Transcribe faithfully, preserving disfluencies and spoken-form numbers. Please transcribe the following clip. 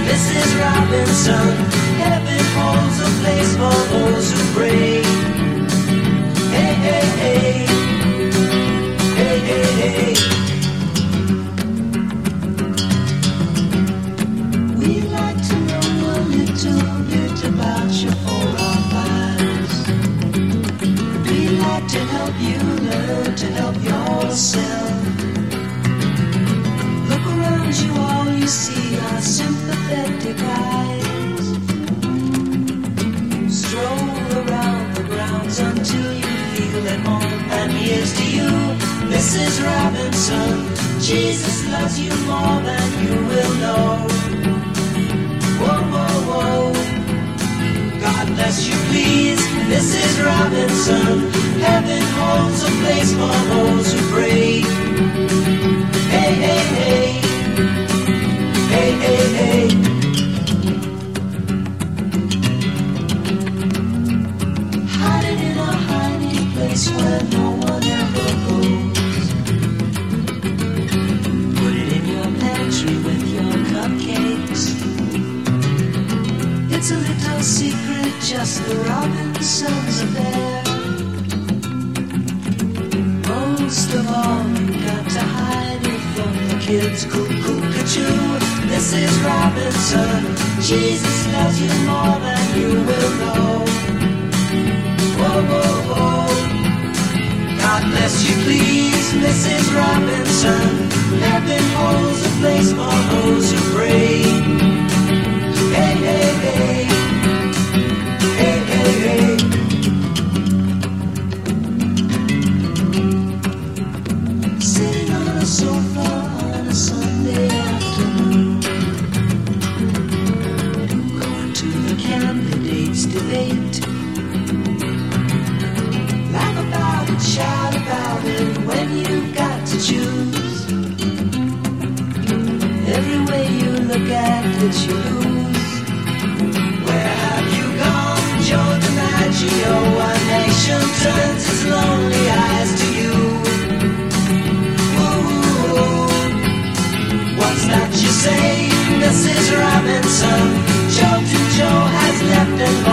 Missus Robinson. Heaven holds a place for those who pray. Hey, hey, hey. Hey, hey, hey. We'd like to know a little bit about your forefathers. We'd like to help you learn to help yourself. Look around you, all you see are sympathetic eyes. Stroll around the grounds until you feel at home. And here's to you, Missus Robinson. Jesus loves you more than you will know. Whoa, whoa, whoa. God bless you, please, Missus Robinson. Heaven holds a place for those who pray. Hey, hey, hey. Hey, hey, hey. Hiding in a hiding place where no one ever goes. Put it in your pantry with your cupcakes. It's a little secret, just the Robinsons affair. Most of all, you got to hide it from the kids. Cuckoo-ca-choo, Missus Robinson. Jesus loves you more than you will know. Whoa, whoa, whoa. God bless you, please, Missus Robinson. Heaven holds a place for those who pray. Hey, hey, hey. Hey, hey, hey. Sitting on a sofa on a Sunday afternoon, going to the candidates' debate. Laugh about it, shout about it when you've got to choose. Every way you look at it, you lose. Where have you gone, Joe DiMaggio? One nation turns its lonely eyes to you. What's that you say, Missus Robinson? Joe to Joe has left and